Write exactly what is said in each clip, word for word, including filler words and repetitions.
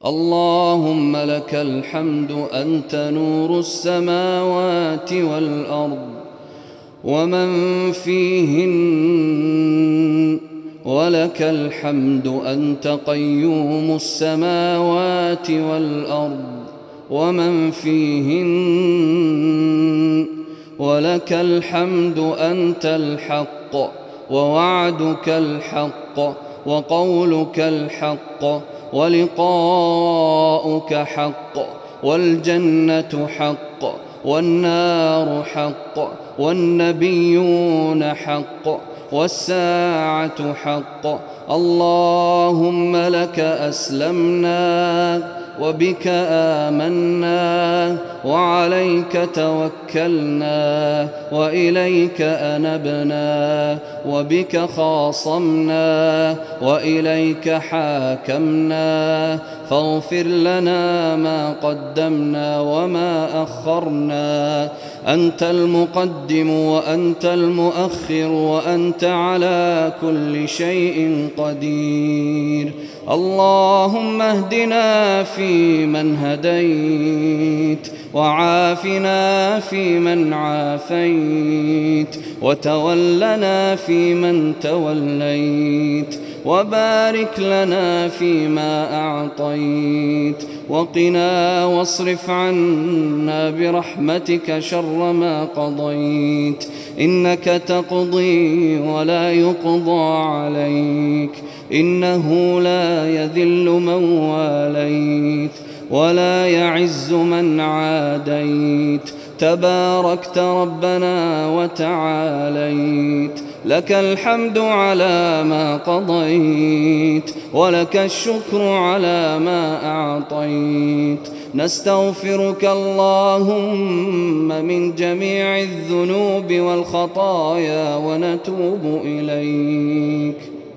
اللهم لك الحمد أنت نور السماوات والأرض ومن فيهن، ولك الحمد أنت قيوم السماوات والأرض ومن فيهن، ولك الحمد أنت الحق ووعدك الحق وقولك الحق ولقاؤك حق والجنة حق والنار حق والنبيون حق والساعة حق. اللهم لك أسلمنا وبك آمنا وعليك توكلنا وإليك أنبنا وبك خاصمنا وإليك حاكمنا، فاغفر لنا ما قدمنا وما أخرنا. أنت المقدم وأنت المؤخر وأنت على كل شيء قدير. اللهم اهدنا فيمن هديت وعافنا فيمن عافيت وتولنا فيمن توليت وبارك لنا فيما أعطيت وقنا واصرف عنا برحمتك شر ما قضيت، إنك تقضي ولا يقضى عليك، إنه لا يذل من واليت ولا يعز من عاديت، تباركت ربنا وتعاليت. لك الحمد على ما قضيت ولك الشكر على ما أعطيت. نستغفرك اللهم من جميع الذنوب والخطايا ونتوب إليك.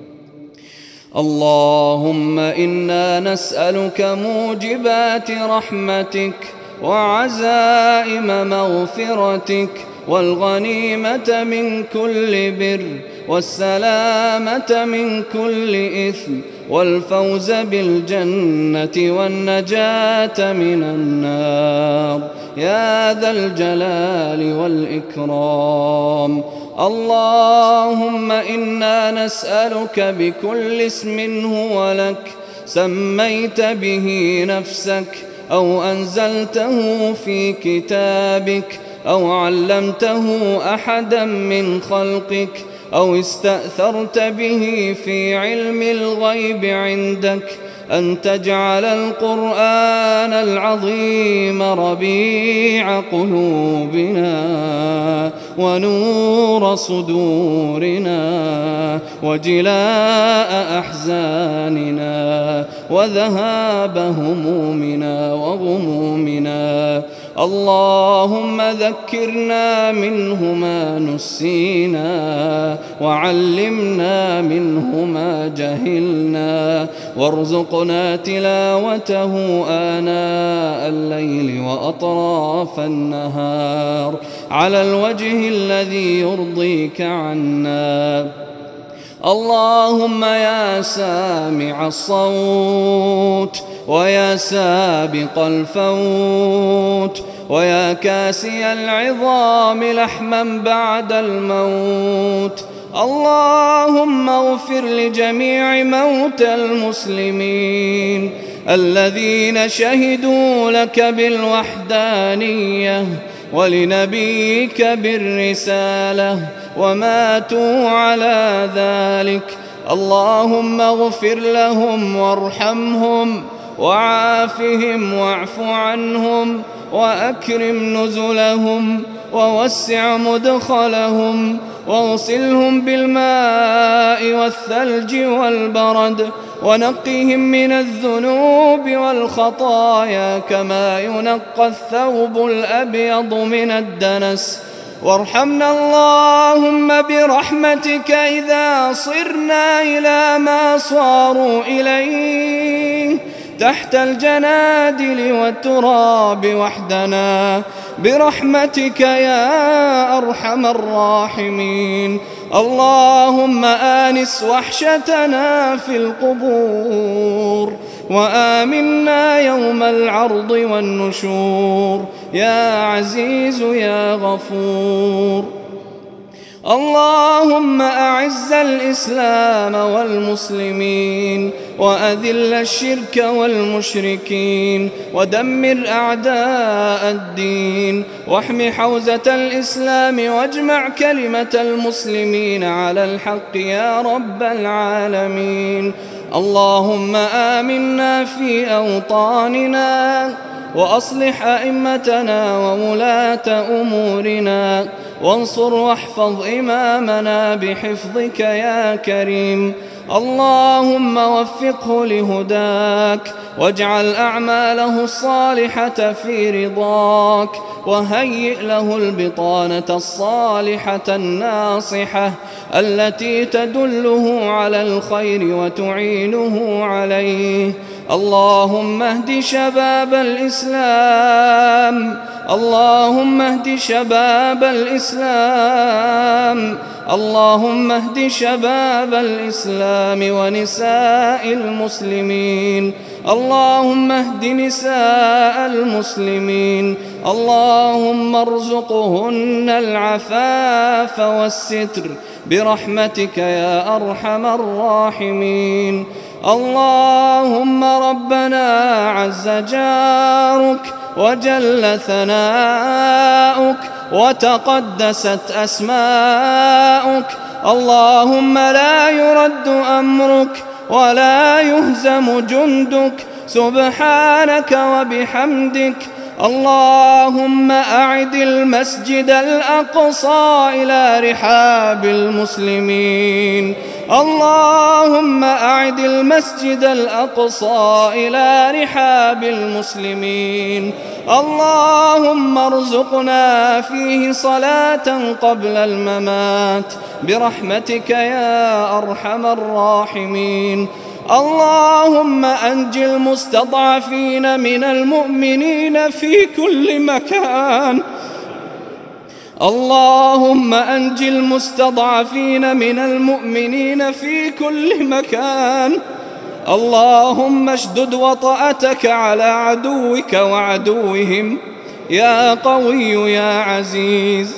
اللهم إنا نسألك موجبات رحمتك وعزائم مغفرتك والغنيمة من كل بر والسلامة من كل إثم والفوز بالجنة والنجاة من النار يا ذا الجلال والإكرام. اللهم إنا نسألك بكل اسم هو لك سميت به نفسك أو أنزلته في كتابك أو علمته أحدا من خلقك أو استأثرت به في علم الغيب عندك أن تجعل القرآن العظيم ربيع قلوبنا ونور صدورنا وجلاء أحزاننا وذهاب همومنا وغمومنا. اللهم ذكرنا منه ما نسينا وعلمنا منه ما جهلنا وارزقنا تلاوته آناء الليل وأطراف النهار على الوجه الذي يرضيك عنا. اللهم يا سامع الصوت ويا سابق الفوت ويا كاسي العظام لحما بعد الموت، اللهم اغفر لجميع موتى المسلمين الذين شهدوا لك بالوحدانية ولنبيك بالرسالة وماتوا على ذلك. اللهم اغفر لهم وارحمهم وعافهم واعف عنهم وأكرم نزلهم ووسع مدخلهم واغسلهم بالماء والثلج والبرد ونقهم من الذنوب والخطايا كما ينقى الثوب الأبيض من الدنس. وارحمنا اللهم برحمتك إذا صرنا إلى ما صاروا إليه تحت الجنادل والتراب وحدنا برحمتك يا أرحم الراحمين. اللهم آنس وحشتنا في القبور وآمنا يوم العرض والنشور يا عزيز يا غفور. اللهم أعز الإسلام والمسلمين وأذل الشرك والمشركين ودمر أعداء الدين واحم حوزة الإسلام واجمع كلمة المسلمين على الحق يا رب العالمين. اللهم آمنا في أوطاننا وأصلح أئمتنا وولاة أمورنا وانصر واحفظ إمامنا بحفظك يا كريم. اللهم وفقه لهداك واجعل أعماله الصالحة في رضاك وهيئ له البطانة الصالحة الناصحة التي تدله على الخير وتعينه عليه. اللهم اهد شباب الإسلام اللهم اهد شباب الإسلام اللهم اهد شباب الإسلام ونساء المسلمين. اللهم اهد نساء المسلمين. اللهم ارزقهن العفاف والستر برحمتك يا أرحم الراحمين. اللهم ربنا عز جارك وجل ثناؤك وتقدست أسماؤك. اللهم لا يرد أمرك ولا يهزم جندك سبحانك وبحمدك. اللهم أعد المسجد الأقصى إلى رحاب المسلمين. اللهم أعد المسجد الأقصى إلى رحاب المسلمين. اللهم ارزقنا فيه صلاة قبل الممات برحمتك يا أرحم الراحمين. اللهم أنج المستضعفين من المؤمنين في كل مكان. اللهم أنج المستضعفين من المؤمنين في كل مكان. اللهم اشدد وطأتك على عدوك وعدوهم يا قوي يا عزيز.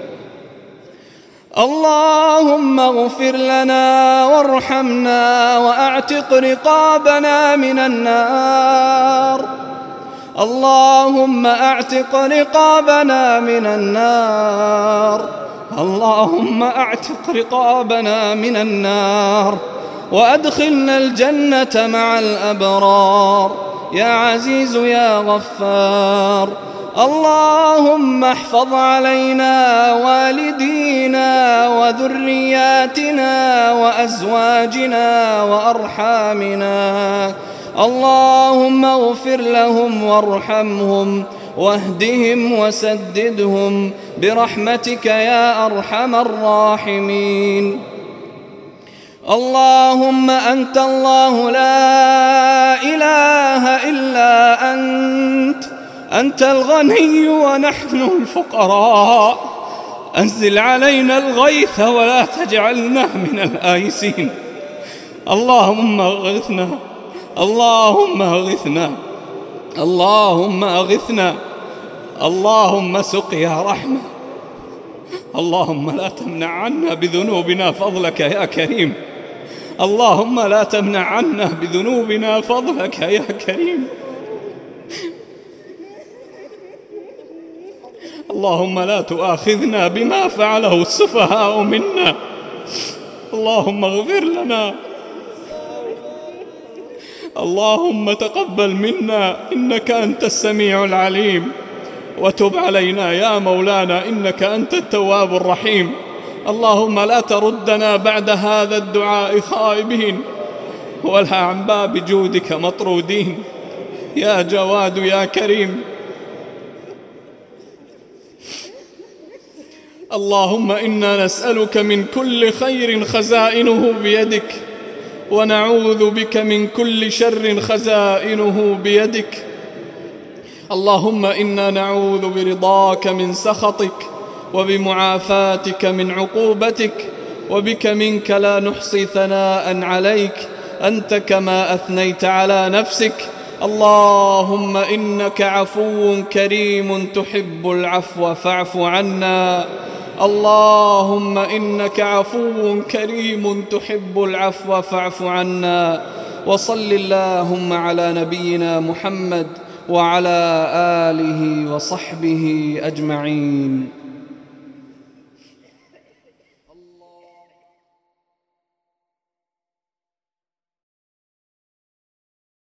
اللهم اغفر لنا وارحمنا وأعتق رقابنا من النار. اللهم أعتق رقابنا من النار. اللهم أعتق رقابنا من النار وأدخلنا الجنة مع الأبرار يا عزيز يا غفار. اللهم احفظ علينا والدينا وذرياتنا وأزواجنا وأرحامنا. اللهم اغفر لهم وارحمهم واهدهم وسددهم برحمتك يا أرحم الراحمين. اللهم أنت الله لا إله إلا أنت أنت الغني ونحن الفقراء. أنزل علينا الغيث ولا تجعلنا من الآيسين. اللهم اغثنا اللهم اغثنا اللهم اغثنا. اللهم سقيا رحمة. اللهم لا تمنع عنا بذنوبنا فضلك يا كريم. اللهم لا تمنع عنا بذنوبنا فضلك يا كريم. اللهم لا تؤاخذنا بما فعله السفهاء منا. اللهم اغفر لنا. اللهم تقبل منا إنك أنت السميع العليم وتب علينا يا مولانا إنك أنت التواب الرحيم. اللهم لا تردنا بعد هذا الدعاء خائبين ولا عن باب جودك مطرودين يا جواد يا كريم. اللهم إنا نسألك من كل خير خزائنه بيدك ونعوذ بك من كل شر خزائنه بيدك. اللهم إنا نعوذ برضاك من سخطك وبمعافاتك من عقوبتك وبك منك لا نحصي ثناء عليك أنت كما أثنيت على نفسك. اللهم إنك عفو كريم تحب العفو فاعف عنا. اللهم إنك عفو كريم تحب العفو فاعف عنا. وصل اللهم على نبينا محمد وعلى آله وصحبه أجمعين.